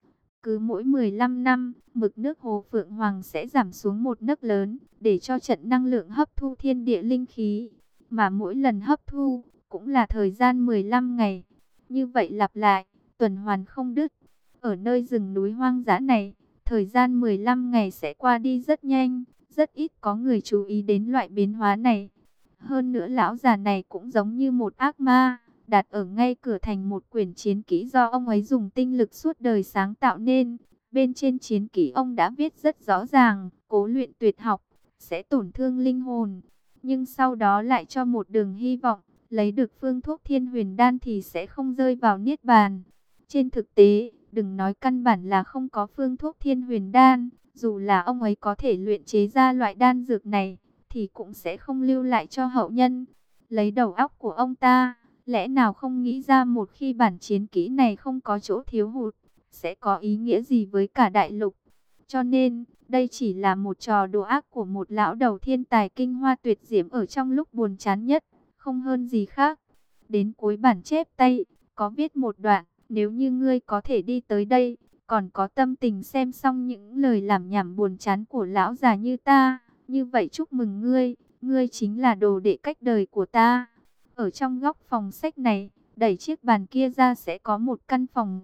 Cứ mỗi mười lăm năm, mực nước hồ Phượng Hoàng sẽ giảm xuống một nấc lớn, để cho trận năng lượng hấp thu thiên địa linh khí. Mà mỗi lần hấp thu, cũng là thời gian mười lăm ngày. Như vậy lặp lại, tuần hoàn không đứt. Ở nơi rừng núi hoang dã này, thời gian mười lăm ngày sẽ qua đi rất nhanh. Rất ít có người chú ý đến loại biến hóa này. Hơn nữa lão già này cũng giống như một ác ma, đặt ở ngay cửa thành một quyển chiến kỹ do ông ấy dùng tinh lực suốt đời sáng tạo nên. Bên trên chiến kỹ ông đã viết rất rõ ràng, cố luyện tuyệt học, sẽ tổn thương linh hồn. Nhưng sau đó lại cho một đường hy vọng, lấy được phương thuốc thiên huyền đan thì sẽ không rơi vào niết bàn. Trên thực tế, đừng nói căn bản là không có phương thuốc thiên huyền đan, dù là ông ấy có thể luyện chế ra loại đan dược này, thì cũng sẽ không lưu lại cho hậu nhân. Lấy đầu óc của ông ta, lẽ nào không nghĩ ra một khi bản chiến kỹ này không có chỗ thiếu hụt, sẽ có ý nghĩa gì với cả đại lục. Cho nên, đây chỉ là một trò đùa ác của một lão đầu thiên tài kinh hoa tuyệt diễm ở trong lúc buồn chán nhất, không hơn gì khác. Đến cuối bản chép tay, có viết một đoạn, nếu như ngươi có thể đi tới đây, còn có tâm tình xem xong những lời làm nhảm buồn chán của lão già như ta, như vậy chúc mừng ngươi, ngươi chính là đồ đệ cách đời của ta. Ở trong góc phòng sách này, đẩy chiếc bàn kia ra sẽ có một căn phòng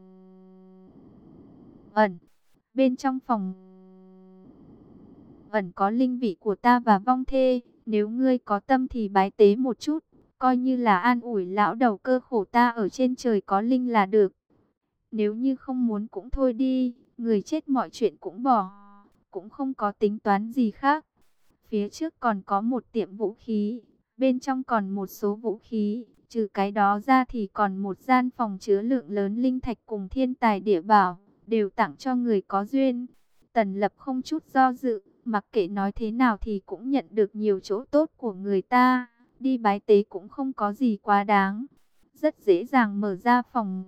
ẩn. Bên trong phòng ẩn có linh vị của ta và vong thê. Nếu ngươi có tâm thì bái tế một chút, coi như là an ủi lão đầu cơ khổ ta ở trên trời có linh là được. Nếu như không muốn cũng thôi đi, người chết mọi chuyện cũng bỏ, cũng không có tính toán gì khác. Phía trước còn có một tiệm vũ khí, bên trong còn một số vũ khí, trừ cái đó ra thì còn một gian phòng chứa lượng lớn linh thạch cùng thiên tài địa bảo, đều tặng cho người có duyên. Tần Lập không chút do dự, mặc kệ nói thế nào thì cũng nhận được nhiều chỗ tốt của người ta, đi bái tế cũng không có gì quá đáng. Rất dễ dàng mở ra phòng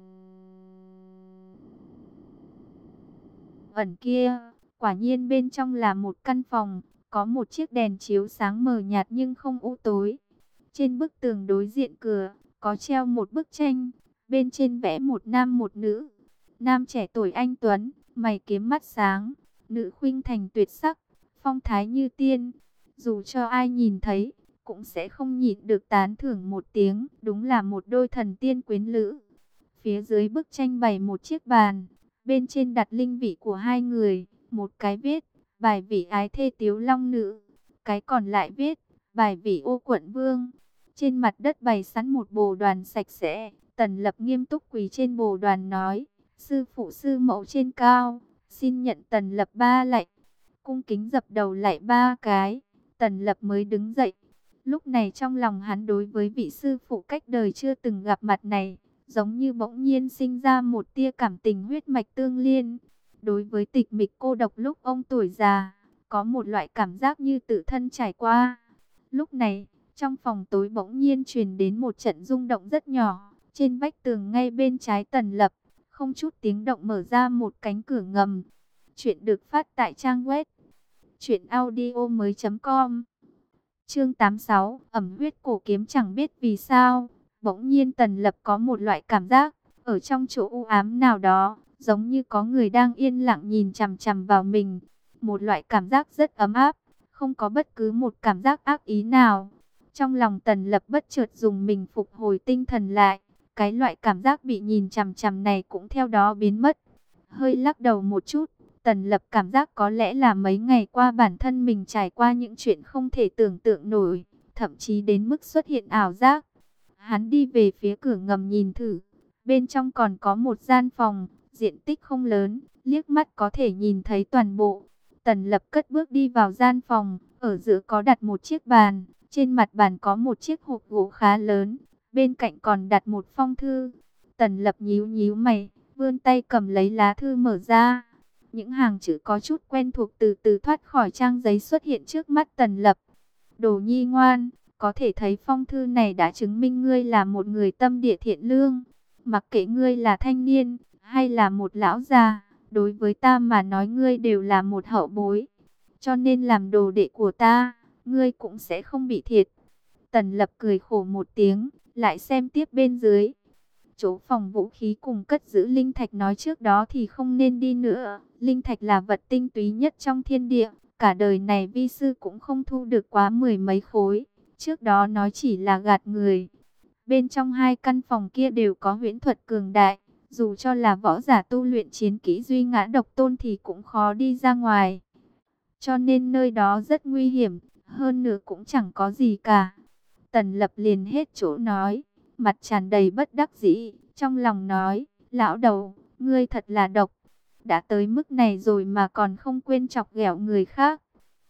ẩn kia, quả nhiên bên trong là một căn phòng, có một chiếc đèn chiếu sáng mờ nhạt nhưng không u tối. Trên bức tường đối diện cửa, có treo một bức tranh, bên trên vẽ một nam một nữ. Nam trẻ tuổi anh tuấn, mày kiếm mắt sáng, nữ khuynh thành tuyệt sắc, phong thái như tiên. Dù cho ai nhìn thấy, cũng sẽ không nhịn được tán thưởng một tiếng, đúng là một đôi thần tiên quyến lữ. Phía dưới bức tranh bày một chiếc bàn, bên trên đặt linh vị của hai người, một cái viết bài vị ái thê tiếu long nữ, cái còn lại viết bài vị ô quận vương. Trên mặt đất bày sẵn một bồ đoàn sạch sẽ. Tần Lập nghiêm túc quỳ trên bồ đoàn nói: sư phụ sư mẫu trên cao, xin nhận Tần Lập ba lạy. Cung kính dập đầu lạy ba cái, Tần Lập mới đứng dậy. Lúc này trong lòng hắn đối với vị sư phụ cách đời chưa từng gặp mặt này, giống như bỗng nhiên sinh ra một tia cảm tình huyết mạch tương liên. Đối với tịch mịch cô độc lúc ông tuổi già, có một loại cảm giác như tự thân trải qua. Lúc này, trong phòng tối bỗng nhiên truyền đến một trận rung động rất nhỏ. Trên vách tường ngay bên trái Tần Lập, không chút tiếng động mở ra một cánh cửa ngầm. Chuyện được phát tại trang web truyện audio mới chấm com. Chương tám mươi sáu, ẩm huyết cổ kiếm. Chẳng biết vì sao, bỗng nhiên Tần Lập có một loại cảm giác, ở trong chỗ u ám nào đó, giống như có người đang yên lặng nhìn chằm chằm vào mình. Một loại cảm giác rất ấm áp, không có bất cứ một cảm giác ác ý nào. Trong lòng Tần Lập bất chợt dùng mình phục hồi tinh thần lại, cái loại cảm giác bị nhìn chằm chằm này cũng theo đó biến mất. Hơi lắc đầu một chút, Tần Lập cảm giác có lẽ là mấy ngày qua bản thân mình trải qua những chuyện không thể tưởng tượng nổi, thậm chí đến mức xuất hiện ảo giác. Hắn đi về phía cửa ngầm nhìn thử, bên trong còn có một gian phòng, diện tích không lớn, liếc mắt có thể nhìn thấy toàn bộ. Tần Lập cất bước đi vào gian phòng, ở giữa có đặt một chiếc bàn, trên mặt bàn có một chiếc hộp gỗ khá lớn, bên cạnh còn đặt một phong thư. Tần Lập nhíu nhíu mày, vươn tay cầm lấy lá thư mở ra. Những hàng chữ có chút quen thuộc từ từ thoát khỏi trang giấy xuất hiện trước mắt Tần Lập. Đồ nhi ngoan, có thể thấy phong thư này đã chứng minh ngươi là một người tâm địa thiện lương. Mặc kệ ngươi là thanh niên, hay là một lão già, đối với ta mà nói ngươi đều là một hậu bối. Cho nên làm đồ đệ của ta, ngươi cũng sẽ không bị thiệt. Tần Lập cười khổ một tiếng, lại xem tiếp bên dưới. Chỗ phòng vũ khí cùng cất giữ linh thạch nói trước đó thì không nên đi nữa. Linh thạch là vật tinh túy nhất trong thiên địa. Cả đời này vi sư cũng không thu được quá mười mấy khối. Trước đó nói chỉ là gạt người. Bên trong hai căn phòng kia đều có huyễn thuật cường đại. Dù cho là võ giả tu luyện chiến kỹ duy ngã độc tôn thì cũng khó đi ra ngoài. Cho nên nơi đó rất nguy hiểm. Hơn nữa cũng chẳng có gì cả. Tần Lập liền hết chỗ nói, mặt tràn đầy bất đắc dĩ, trong lòng nói: lão đầu, ngươi thật là độc, đã tới mức này rồi mà còn không quên chọc ghẹo người khác.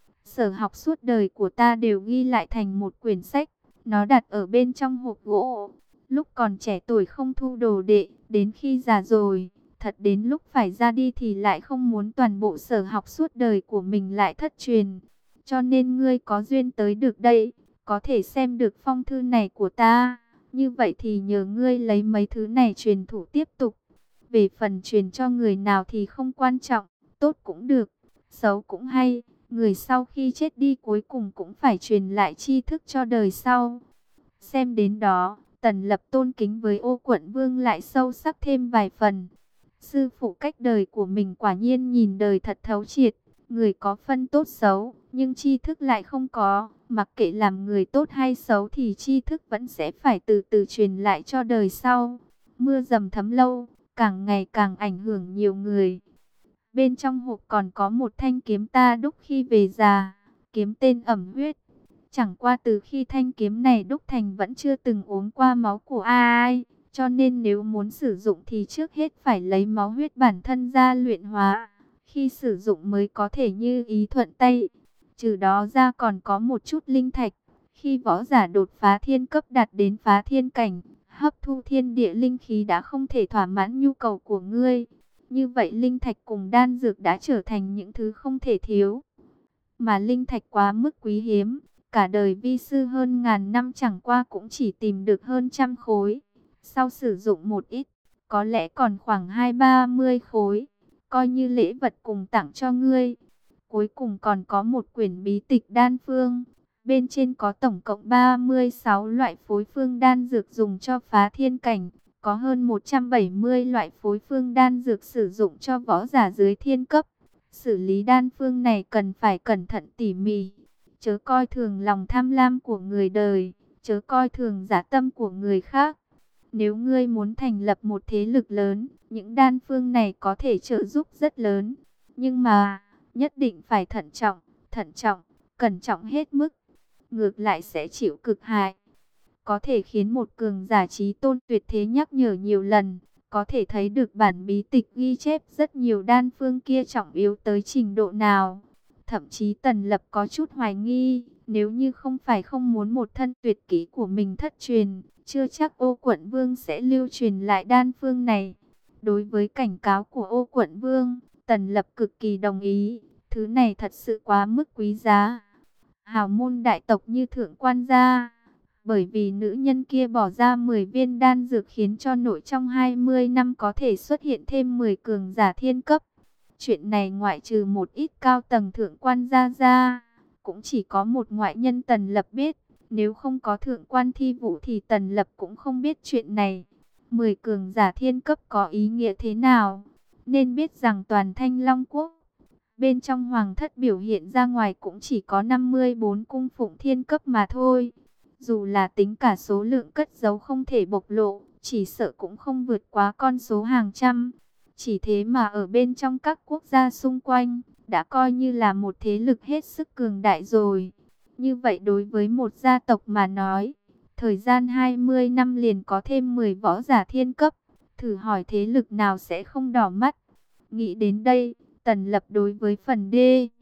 Sở học suốt đời của ta đều ghi lại thành một quyển sách, nó đặt ở bên trong hộp gỗ. Lúc còn trẻ tuổi không thu đồ đệ, đến khi già rồi, thật đến lúc phải ra đi thì lại không muốn toàn bộ sở học suốt đời của mình lại thất truyền. Cho nên ngươi có duyên tới được đây, có thể xem được phong thư này của ta. Như vậy thì nhờ ngươi lấy mấy thứ này truyền thủ tiếp tục. Về phần truyền cho người nào thì không quan trọng, tốt cũng được, xấu cũng hay. Người sau khi chết đi cuối cùng cũng phải truyền lại tri thức cho đời sau. Xem đến đó, Tần Lập tôn kính với Ô Quận Vương lại sâu sắc thêm vài phần. Sư phụ cách đời của mình quả nhiên nhìn đời thật thấu triệt. Người có phân tốt xấu, nhưng tri thức lại không có. Mặc kệ làm người tốt hay xấu thì tri thức vẫn sẽ phải từ từ truyền lại cho đời sau. Mưa dầm thấm lâu, càng ngày càng ảnh hưởng nhiều người. Bên trong hộp còn có một thanh kiếm ta đúc khi về già, kiếm tên ẩm huyết. Chẳng qua từ khi thanh kiếm này đúc thành vẫn chưa từng uống qua máu của ai, cho nên nếu muốn sử dụng thì trước hết phải lấy máu huyết bản thân ra luyện hóa. Khi sử dụng mới có thể như ý thuận tay. Trừ đó ra còn có một chút linh thạch. Khi võ giả đột phá thiên cấp đạt đến phá thiên cảnh, hấp thu thiên địa linh khí đã không thể thỏa mãn nhu cầu của ngươi. Như vậy linh thạch cùng đan dược đã trở thành những thứ không thể thiếu. Mà linh thạch quá mức quý hiếm, cả đời vi sư hơn ngàn năm chẳng qua cũng chỉ tìm được hơn trăm khối. Sau sử dụng một ít, có lẽ còn khoảng hai ba mươi khối, coi như lễ vật cùng tặng cho ngươi. Cuối cùng còn có một quyển bí tịch đan phương. Bên trên có tổng cộng ba mươi sáu loại phối phương đan dược dùng cho phá thiên cảnh. Có hơn một trăm bảy mươi loại phối phương đan dược sử dụng cho võ giả dưới thiên cấp. Xử lý đan phương này cần phải cẩn thận tỉ mỉ. Chớ coi thường lòng tham lam của người đời, chớ coi thường dã tâm của người khác. Nếu ngươi muốn thành lập một thế lực lớn, những đan phương này có thể trợ giúp rất lớn. Nhưng mà, nhất định phải thận trọng, thận trọng, cẩn trọng hết mức. Ngược lại sẽ chịu cực hại. Có thể khiến một cường giả trí tôn tuyệt thế nhắc nhở nhiều lần. Có thể thấy được bản bí tịch ghi chép rất nhiều đan phương kia trọng yếu tới trình độ nào. Thậm chí Tần Lập có chút hoài nghi, nếu như không phải không muốn một thân tuyệt kỹ của mình thất truyền, chưa chắc Ô Quận Vương sẽ lưu truyền lại đan phương này. Đối với cảnh cáo của Ô Quận Vương, Tần Lập cực kỳ đồng ý, thứ này thật sự quá mức quý giá. Hào môn đại tộc như Thượng Quan gia, bởi vì nữ nhân kia bỏ ra mười viên đan dược khiến cho nội trong hai mươi năm có thể xuất hiện thêm mười cường giả thiên cấp. Chuyện này ngoại trừ một ít cao tầng Thượng Quan gia ra, cũng chỉ có một ngoại nhân Tần Lập biết. Nếu không có Thượng Quan Thi Vũ thì Tần Lập cũng không biết chuyện này. mười cường giả thiên cấp có ý nghĩa thế nào? Nên biết rằng toàn Thanh Long Quốc, bên trong hoàng thất biểu hiện ra ngoài cũng chỉ có năm mươi bốn cung phụng thiên cấp mà thôi. Dù là tính cả số lượng cất giấu không thể bộc lộ, chỉ sợ cũng không vượt quá con số hàng trăm. Chỉ thế mà ở bên trong các quốc gia xung quanh, đã coi như là một thế lực hết sức cường đại rồi. Như vậy đối với một gia tộc mà nói, thời gian hai mươi năm liền có thêm mười võ giả thiên cấp. Thử hỏi thế lực nào sẽ không đỏ mắt. Nghĩ đến đây, Tần Lập đối với phần D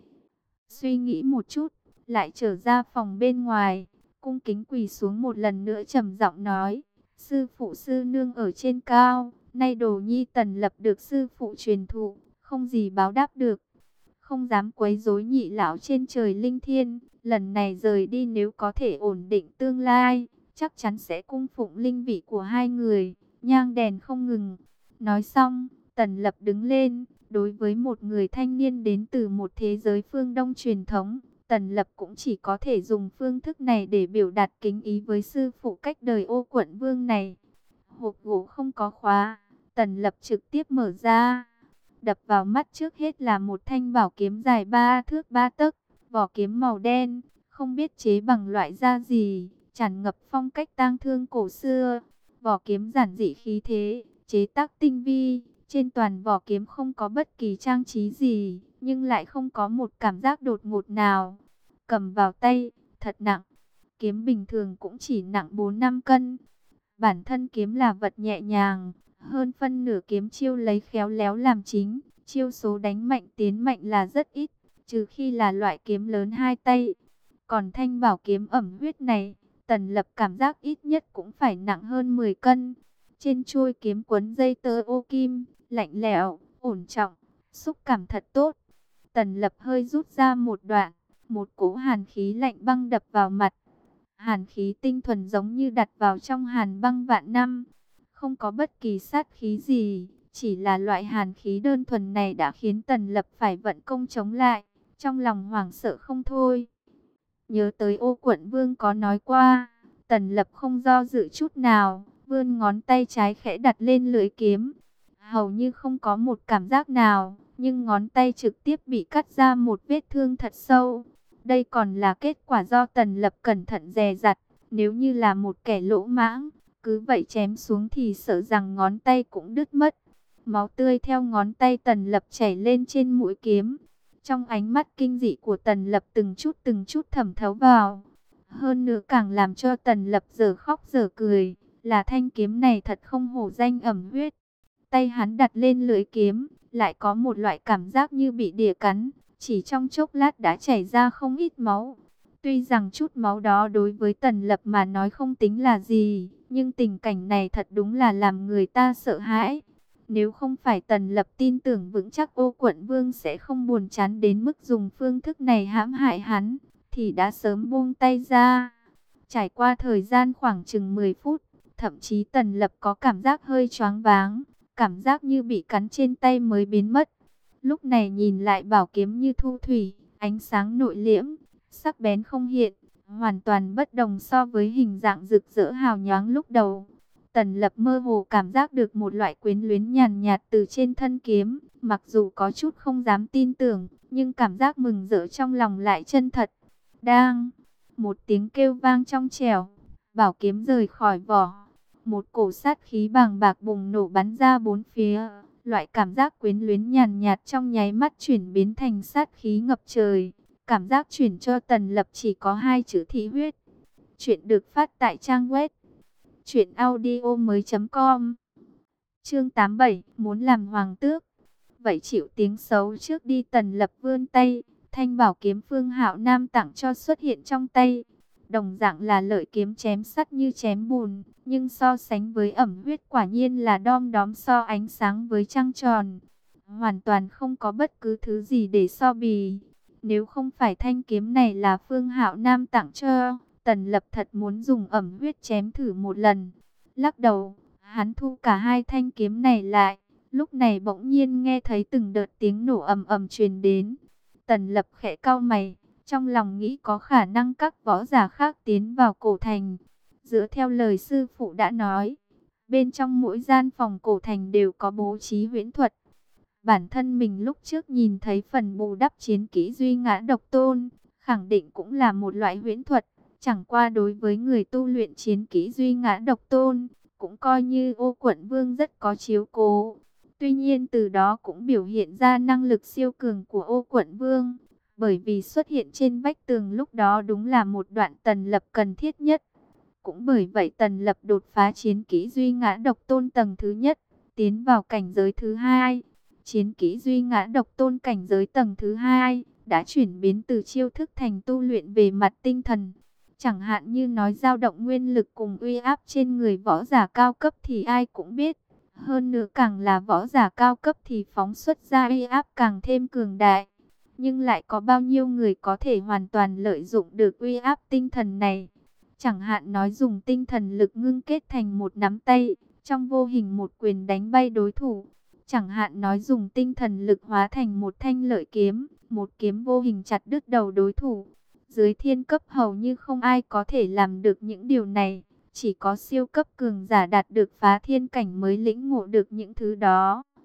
suy nghĩ một chút, lại trở ra phòng bên ngoài, cung kính quỳ xuống một lần nữa trầm giọng nói: sư phụ sư nương ở trên cao, nay đồ nhi Tần Lập được sư phụ truyền thụ, không gì báo đáp được, không dám quấy rối nhị lão trên trời linh thiên. Lần này rời đi nếu có thể ổn định tương lai, chắc chắn sẽ cung phụng linh vị của hai người, nhang đèn không ngừng. Nói xong, Tần Lập đứng lên. Đối với một người thanh niên đến từ một thế giới phương Đông truyền thống, Tần Lập cũng chỉ có thể dùng phương thức này để biểu đạt kính ý với sư phụ cách đời Ô Quận Vương này. Hộp gỗ không có khóa, Tần Lập trực tiếp mở ra. Đập vào mắt trước hết là một thanh bảo kiếm dài ba thước ba tấc, vỏ kiếm màu đen, không biết chế bằng loại da gì, tràn ngập phong cách tang thương cổ xưa. Vỏ kiếm giản dị khí thế, chế tác tinh vi. Trên toàn vỏ kiếm không có bất kỳ trang trí gì, nhưng lại không có một cảm giác đột ngột nào. Cầm vào tay, thật nặng. Kiếm bình thường cũng chỉ nặng bốn năm cân. Bản thân kiếm là vật nhẹ nhàng, hơn phân nửa kiếm chiêu lấy khéo léo làm chính. Chiêu số đánh mạnh tiến mạnh là rất ít, trừ khi là loại kiếm lớn hai tay. Còn thanh bảo kiếm ẩm huyết này, Tần Lập cảm giác ít nhất cũng phải nặng hơn mười cân. Trên chuôi kiếm quấn dây tơ ô kim, lạnh lẽo, ổn trọng, xúc cảm thật tốt. Tần Lập hơi rút ra một đoạn, một cỗ hàn khí lạnh băng đập vào mặt. Hàn khí tinh thuần giống như đặt vào trong hàn băng vạn năm, không có bất kỳ sát khí gì, chỉ là loại hàn khí đơn thuần này đã khiến Tần Lập phải vận công chống lại, trong lòng hoảng sợ không thôi. Nhớ tới Ô Quận Vương có nói qua, Tần Lập không do dự chút nào, vươn ngón tay trái khẽ đặt lên lưỡi kiếm. Hầu như không có một cảm giác nào, nhưng ngón tay trực tiếp bị cắt ra một vết thương thật sâu. Đây còn là kết quả do Tần Lập cẩn thận dè dặt, nếu như là một kẻ lỗ mãng, cứ vậy chém xuống thì sợ rằng ngón tay cũng đứt mất. Máu tươi theo ngón tay Tần Lập chảy lên trên mũi kiếm. Trong ánh mắt kinh dị của Tần Lập từng chút từng chút thẩm thấu vào. Hơn nữa càng làm cho Tần Lập giờ khóc giờ cười, là thanh kiếm này thật không hổ danh ẩm huyết. Tay hắn đặt lên lưỡi kiếm, lại có một loại cảm giác như bị đỉa cắn, chỉ trong chốc lát đã chảy ra không ít máu. Tuy rằng chút máu đó đối với Tần Lập mà nói không tính là gì, nhưng tình cảnh này thật đúng là làm người ta sợ hãi. Nếu không phải Tần Lập tin tưởng vững chắc Ô Quận Vương sẽ không buồn chán đến mức dùng phương thức này hãm hại hắn, thì đã sớm buông tay ra. Trải qua thời gian khoảng chừng mười phút, thậm chí Tần Lập có cảm giác hơi choáng váng, cảm giác như bị cắn trên tay mới biến mất. Lúc này nhìn lại bảo kiếm như thu thủy, ánh sáng nội liễm, sắc bén không hiện, hoàn toàn bất đồng so với hình dạng rực rỡ hào nhoáng lúc đầu. Tần Lập mơ hồ cảm giác được một loại quyến luyến nhàn nhạt từ trên thân kiếm, mặc dù có chút không dám tin tưởng, nhưng cảm giác mừng rỡ trong lòng lại chân thật. Đang, một tiếng kêu vang trong trẻo, bảo kiếm rời khỏi vỏ, một cổ sát khí bàng bạc bùng nổ bắn ra bốn phía. Loại cảm giác quyến luyến nhàn nhạt trong nháy mắt chuyển biến thành sát khí ngập trời. Cảm giác chuyển cho Tần Lập chỉ có hai chữ thị huyết. Chuyện được phát tại trang web truyện audio mới chấm com. Chương tám mươi bảy, muốn làm hoàng tước. Vậy chịu tiếng xấu trước đi. Tần Lập vươn tay, thanh bảo kiếm Phương Hạo Nam tặng cho xuất hiện trong tay. Đồng dạng là lợi kiếm chém sắt như chém bùn, nhưng so sánh với ẩm huyết quả nhiên là đom đóm so ánh sáng với trăng tròn. Hoàn toàn không có bất cứ thứ gì để so bì. Nếu không phải thanh kiếm này là Phương Hạo Nam tặng cho, Tần Lập thật muốn dùng ẩm huyết chém thử một lần. Lắc đầu, hắn thu cả hai thanh kiếm này lại. Lúc này bỗng nhiên nghe thấy từng đợt tiếng nổ ầm ầm truyền đến. Tần Lập khẽ cau mày, trong lòng nghĩ có khả năng các võ giả khác tiến vào cổ thành. Dựa theo lời sư phụ đã nói, bên trong mỗi gian phòng cổ thành đều có bố trí huyễn thuật. Bản thân mình lúc trước nhìn thấy phần bù đắp chiến kỹ Duy Ngã Độc Tôn, khẳng định cũng là một loại huyễn thuật. Chẳng qua đối với người tu luyện chiến kỹ Duy Ngã Độc Tôn, cũng coi như Ô Quận Vương rất có chiếu cố. Tuy nhiên từ đó cũng biểu hiện ra năng lực siêu cường của Ô Quận Vương. Bởi vì xuất hiện trên vách tường lúc đó đúng là một đoạn Tần Lập cần thiết nhất. Cũng bởi vậy Tần Lập đột phá chiến kỹ Duy Ngã Độc Tôn tầng thứ nhất, tiến vào cảnh giới thứ hai. Chiến kỹ Duy Ngã Độc Tôn cảnh giới tầng thứ hai đã chuyển biến từ chiêu thức thành tu luyện về mặt tinh thần. Chẳng hạn như nói dao động nguyên lực cùng uy áp trên người võ giả cao cấp thì ai cũng biết. Hơn nữa càng là võ giả cao cấp thì phóng xuất ra uy áp càng thêm cường đại. Nhưng lại có bao nhiêu người có thể hoàn toàn lợi dụng được uy áp tinh thần này? Chẳng hạn nói dùng tinh thần lực ngưng kết thành một nắm tay, trong vô hình một quyền đánh bay đối thủ. Chẳng hạn nói dùng tinh thần lực hóa thành một thanh lợi kiếm, một kiếm vô hình chặt đứt đầu đối thủ. Dưới thiên cấp hầu như không ai có thể làm được những điều này. Chỉ có siêu cấp cường giả đạt được phá thiên cảnh mới lĩnh ngộ được những thứ đó.